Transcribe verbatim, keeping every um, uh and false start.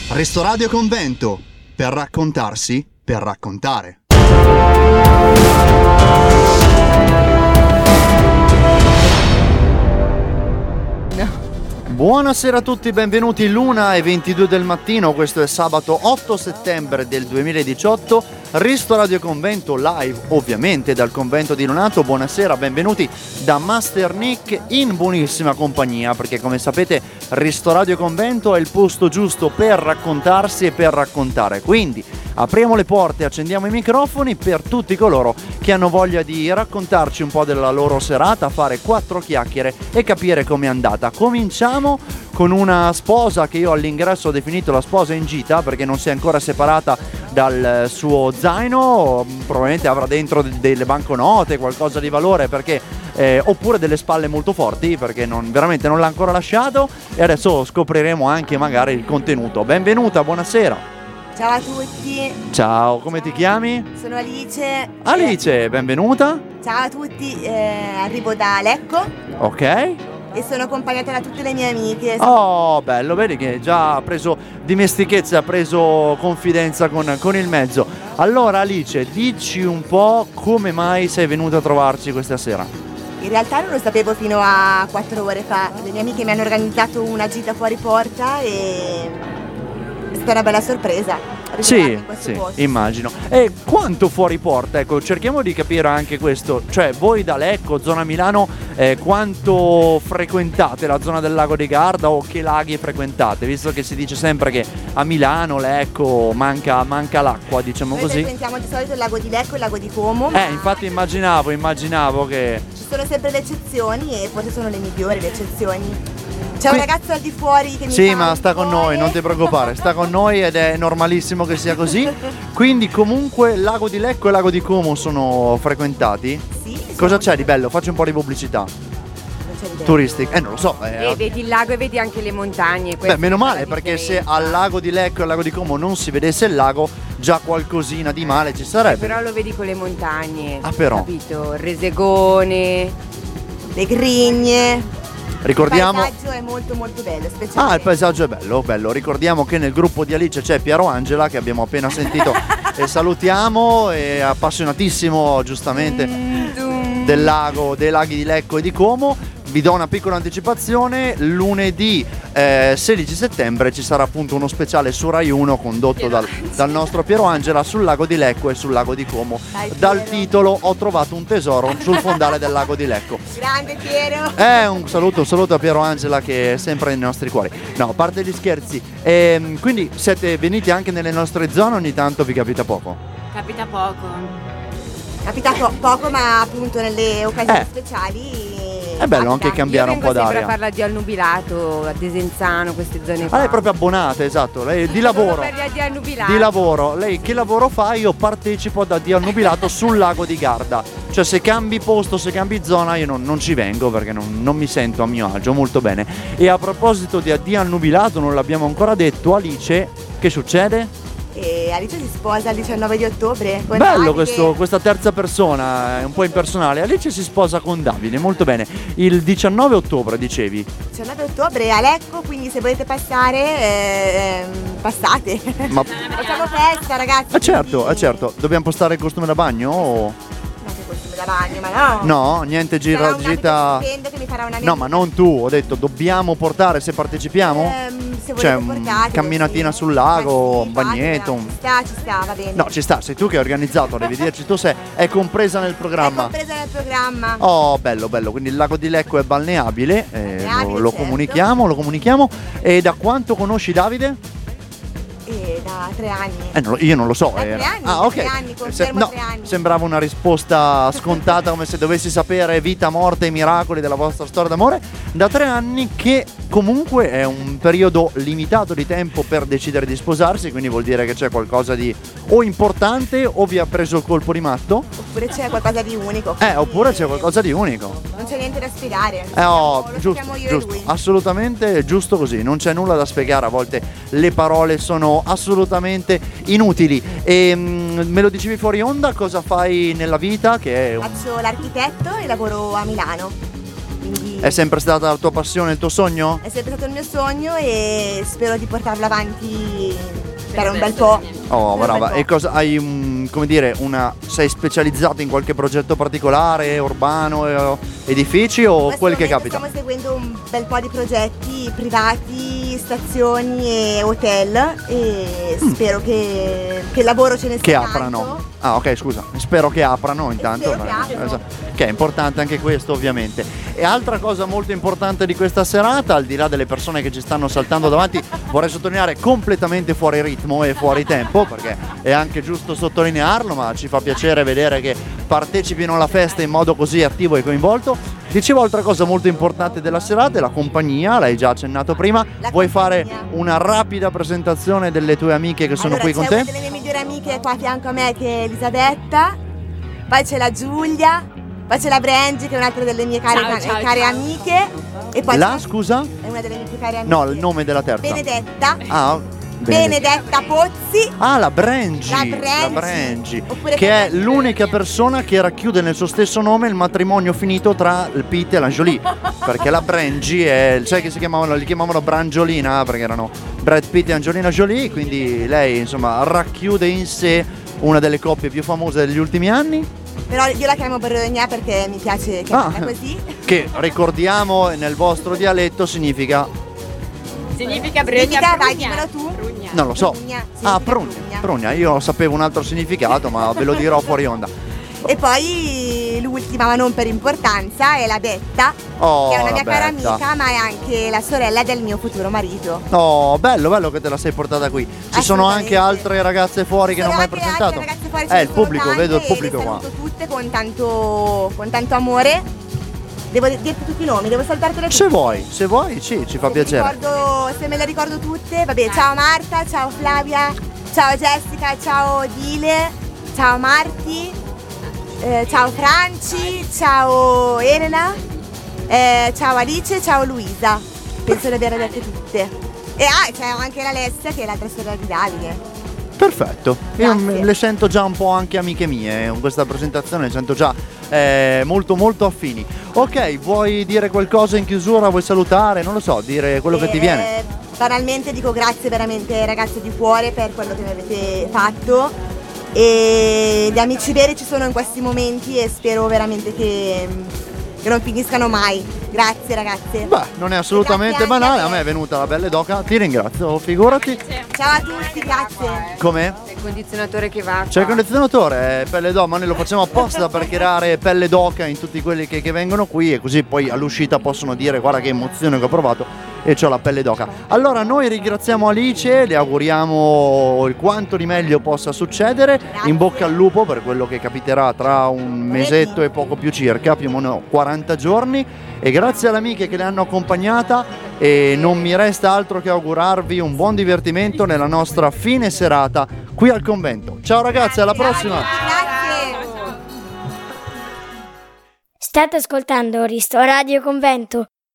Restoradio Convento, per raccontarsi, per raccontare. Buonasera a tutti, benvenuti. L'una e ventidue del mattino, questo è sabato otto settembre del duemiladiciotto. Restoradio Convento live, ovviamente dal convento di Lonato. Buonasera, benvenuti da Master Nick in buonissima compagnia, perché come sapete Restoradio Convento è il posto giusto per raccontarsi e per raccontare. Quindi apriamo le porte, accendiamo i microfoni per tutti coloro che hanno voglia di raccontarci un po' della loro serata, fare quattro chiacchiere e capire com'è andata. Cominciamo con una sposa che io all'ingresso ho definito la sposa in gita, perché non si è ancora separata dal suo zaino. Probabilmente avrà dentro delle banconote, qualcosa di valore, perché eh, oppure delle spalle molto forti, perché non, veramente non l'ha ancora lasciato, e adesso scopriremo anche magari il contenuto. Benvenuta, buonasera. Ciao a tutti. Ciao, come Ciao. ti chiami? Sono Alice. Alice, eh, benvenuta. Ciao a tutti, eh, arrivo da Lecco. Ok. E sono accompagnata da tutte le mie amiche. Oh, bello, vedi che già ha preso dimestichezza, ha preso confidenza con, con il mezzo. Allora Alice, dici un po' come mai sei venuta a trovarci questa sera. In realtà non lo sapevo fino a quattro ore fa. Le mie amiche mi hanno organizzato una gita fuori porta e è stata una bella sorpresa. Sì, in questo sì, posto. immagino. E quanto fuori porta? Ecco, cerchiamo di capire anche questo. Cioè, voi da Lecco, zona Milano, eh, quanto frequentate la zona del lago di Garda o che laghi frequentate? Visto che si dice sempre che a Milano, Lecco, manca, manca l'acqua, diciamo Noi così. frequentiamo di solito il lago di Lecco e il lago di Como. Eh, infatti immaginavo, immaginavo che... Ci sono sempre le eccezioni e forse sono le migliori le eccezioni. C'è Qui- un ragazzo al di fuori che mi Sì, fa ma un sta con cuore. noi, non ti preoccupare, sta con noi ed è normalissimo che sia così. Quindi comunque Lago di Lecco e Lago di Como sono frequentati? Sì, Cosa sono- c'è di bello? Facci un po' di pubblicità Non c'è idea. turistica. Eh, non lo so. eh, E vedi il lago e vedi anche le montagne. Beh, questa meno è male, la perché se differenza. al Lago di Lecco e al Lago di Como non si vedesse il lago, già qualcosina di male ci sarebbe. Però lo vedi con le montagne. Ah, però. Capito? Il Resegone. Le grigne. Ricordiamo... Il paesaggio è molto molto bello, speciale. Ah, il paesaggio è bello, bello. Ricordiamo che nel gruppo di Alice c'è Piero Angela, che abbiamo appena sentito e salutiamo, è appassionatissimo giustamente del lago, dei laghi di Lecco e di Como. Vi do una piccola anticipazione: lunedì eh, sedici settembre ci sarà appunto uno speciale su Rai uno condotto dal, dal nostro Piero Angela sul lago di Lecco e sul lago di Como. Dai, Dal Piero. titolo Ho trovato un tesoro sul fondale del lago di Lecco. Grande Piero. Eh, un saluto, un saluto a Piero Angela che è sempre nei nostri cuori. No, a parte gli scherzi. Ehm, quindi siete venuti anche nelle nostre zone, ogni tanto vi capita poco. Capita poco. Capita po- poco, ma appunto nelle occasioni Eh. speciali. È bello anche capita. cambiare Io un vengo po' sempre d'aria. a farla di Annubilato, a Desenzano, queste zone Ah, qua. lei è proprio abbonata, esatto, lei di lavoro. Solo per di Annubilato. Di lavoro, lei che lavoro fa? Io partecipo da Dio Annubilato sul lago di Garda. Cioè se cambi posto, se cambi zona io non, non ci vengo perché non, non mi sento a mio agio, molto bene. E a proposito di Addio Annubilato, non l'abbiamo ancora detto, Alice, che succede? E Alice si sposa il diciannove di ottobre. con Bello Davide. questo, questa terza persona, è un po' impersonale. Alice si sposa con Davide, molto bene. Il diciannove ottobre dicevi. diciannove ottobre a Lecco, quindi se volete passare, eh, ehm, passate. Ma Facciamo festa, ragazzi. eh certo, quindi- eh certo. Dobbiamo postare il costume da bagno o... Non che costume da bagno, ma no. No, niente Sarà gira, un abito gita. stupendo che mi farà una mia No, ma non tu, ho detto dobbiamo portare se partecipiamo? Ehm, se Cioè, volete un portatelo, camminatina sì. sul lago, Eh sì, un bagnetto, un- fatela. Ci sta, ci sta, va bene. No, ci sta, sei tu che hai organizzato, devi dirci tu se è compresa nel È programma. compresa nel programma. Oh, bello, bello, quindi il lago di Lecco è balneabile, eh, Balneabile, lo, lo certo. comunichiamo, lo comunichiamo. E da quanto conosci Davide? E da tre anni. Eh, non lo- io non lo so. Da era- tre anni, ah, da ok. tre anni, Se- confermo no, tre anni. sembrava una risposta scontata, come se dovessi sapere vita, morte e miracoli della vostra storia d'amore. Da tre anni, che comunque è un periodo limitato di tempo per decidere di sposarsi, quindi vuol dire che c'è qualcosa di o importante o vi ha preso il colpo di matto. Oppure c'è qualcosa di unico. Eh, quindi oppure c'è qualcosa di unico. Non c'è niente da spiegare. Eh, oh, lo giusto, sappiamo io giusto, e lui. assolutamente giusto così, non c'è nulla da spiegare, a volte le parole sono assolutamente inutili. E mm, me lo dicevi fuori onda, cosa fai nella vita? Che è un... Faccio l'architetto e lavoro a Milano. Quindi È sempre stata la tua passione, il tuo sogno? È sempre stato il mio sogno e spero di portarlo avanti per un bel po'. Oh, Per un brava. bel po'. E cosa hai, un, come dire, una sei specializzata in qualche progetto particolare, urbano, eh, edifici o In questo quel che momento capita? Stiamo seguendo un bel po' di progetti privati, stazioni e hotel e Mm. spero che, che il lavoro ce ne sia Che tanto. aprano. Ah, ok, scusa. Spero che aprano intanto. spero che aprano. Esatto. Che è importante anche questo, ovviamente. E altra cosa molto importante di questa serata, al di là delle persone che ci stanno saltando davanti, vorrei sottolineare completamente fuori ritmo e fuori tempo, perché è anche giusto sottolinearlo, ma ci fa piacere vedere che partecipino alla festa in modo così attivo e coinvolto. Dicevo, altra cosa molto importante della serata è la compagnia, l'hai già accennato prima. La Vuoi compagnia. fare una rapida presentazione delle tue amiche che sono Allora, qui con c'è te? una delle mie migliori amiche qua a fianco a me che è Elisabetta, poi c'è la Giulia, poi c'è la Brengi che è un'altra delle mie care, Ciao, ciao, care ciao. amiche e poi La, c'è- scusa? è una delle mie più care amiche. No, il nome della terza. Benedetta. Ah, Benedetta Pozzi. Ah, la Brengi, La Brengi. Brengi, Oppure che è Brengi. l'unica persona che racchiude nel suo stesso nome il matrimonio finito tra il Pitt e la Jolie, perché la Brengi è, sai che si chiamavano, li chiamavano Brangiolina perché erano Brad Pitt e Angelina Jolie, quindi lei insomma racchiude in sé una delle coppie più famose degli ultimi anni, Però io la chiamo Berogna perché mi piace chiamarla Ah. così. che ricordiamo nel vostro dialetto significa, Significa Brugna. Significa, vai, Prugna. dimmelo tu. Prugna. non lo so, Prugna, ah significa prugna, prugna. prugna, io sapevo un altro significato ma ve lo dirò fuori onda. E poi l'ultima, ma non per importanza, è la Betta, Oh, che è una la mia cara Betta. amica, ma è anche la sorella del mio futuro marito. Oh, bello, bello che te la sei portata qui. Ci sono anche Assolutamente. altre ragazze fuori che non Sono hai mai anche presentato? altre ragazze fuori, ce Eh, ne il sono pubblico, tante vedo il e pubblico le qua. saluto tutte con tanto, con tanto amore. Devo dirti tutti i nomi, devo saltartele tutte. Se vuoi, se vuoi, sì, ci fa Se mi piacere. ricordo- se me le ricordo tutte, vabbè, ciao Marta, ciao Flavia, ciao Jessica, ciao Dile, ciao Marti, eh, ciao Franci, ciao Elena, eh, ciao Alice, ciao Luisa. Penso di averle dette tutte. E ah, c'è anche l'Alessia che è l'altra sorella di Davide. Perfetto, io Grazie. m- le sento già un po' anche amiche mie, con questa presentazione le sento già eh, molto molto affini. Ok, vuoi dire qualcosa in chiusura, vuoi salutare, non lo so, dire quello che ti Eh, viene? Banalmente dico grazie veramente ragazze di cuore per quello che mi avete fatto e gli amici veri ci sono in questi momenti e spero veramente che, che non finiscano mai. Grazie ragazze. Beh, non è assolutamente Grazie anche banale, a a te. me è venuta la belle d'oca, ti ringrazio, figurati. Ciao a tutti, grazie. Com'è? C'è il condizionatore che va. C'è il qua. condizionatore, eh, pelle d'oca, ma noi lo facciamo apposta per creare pelle d'oca in tutti quelli che, che vengono qui e così poi all'uscita possono dire guarda che emozione che ho provato e c'ho la pelle d'oca. Allora noi ringraziamo Alice, le auguriamo il quanto di meglio possa succedere, Grazie. in bocca al lupo per quello che capiterà tra un mesetto e poco più circa, più o meno quaranta giorni, e grazie alle amiche che le hanno accompagnata e non mi resta altro che augurarvi un buon divertimento nella nostra fine serata qui al convento. Ciao ragazzi, alla prossima! Grazie. State ascoltando Risto Radio Convento.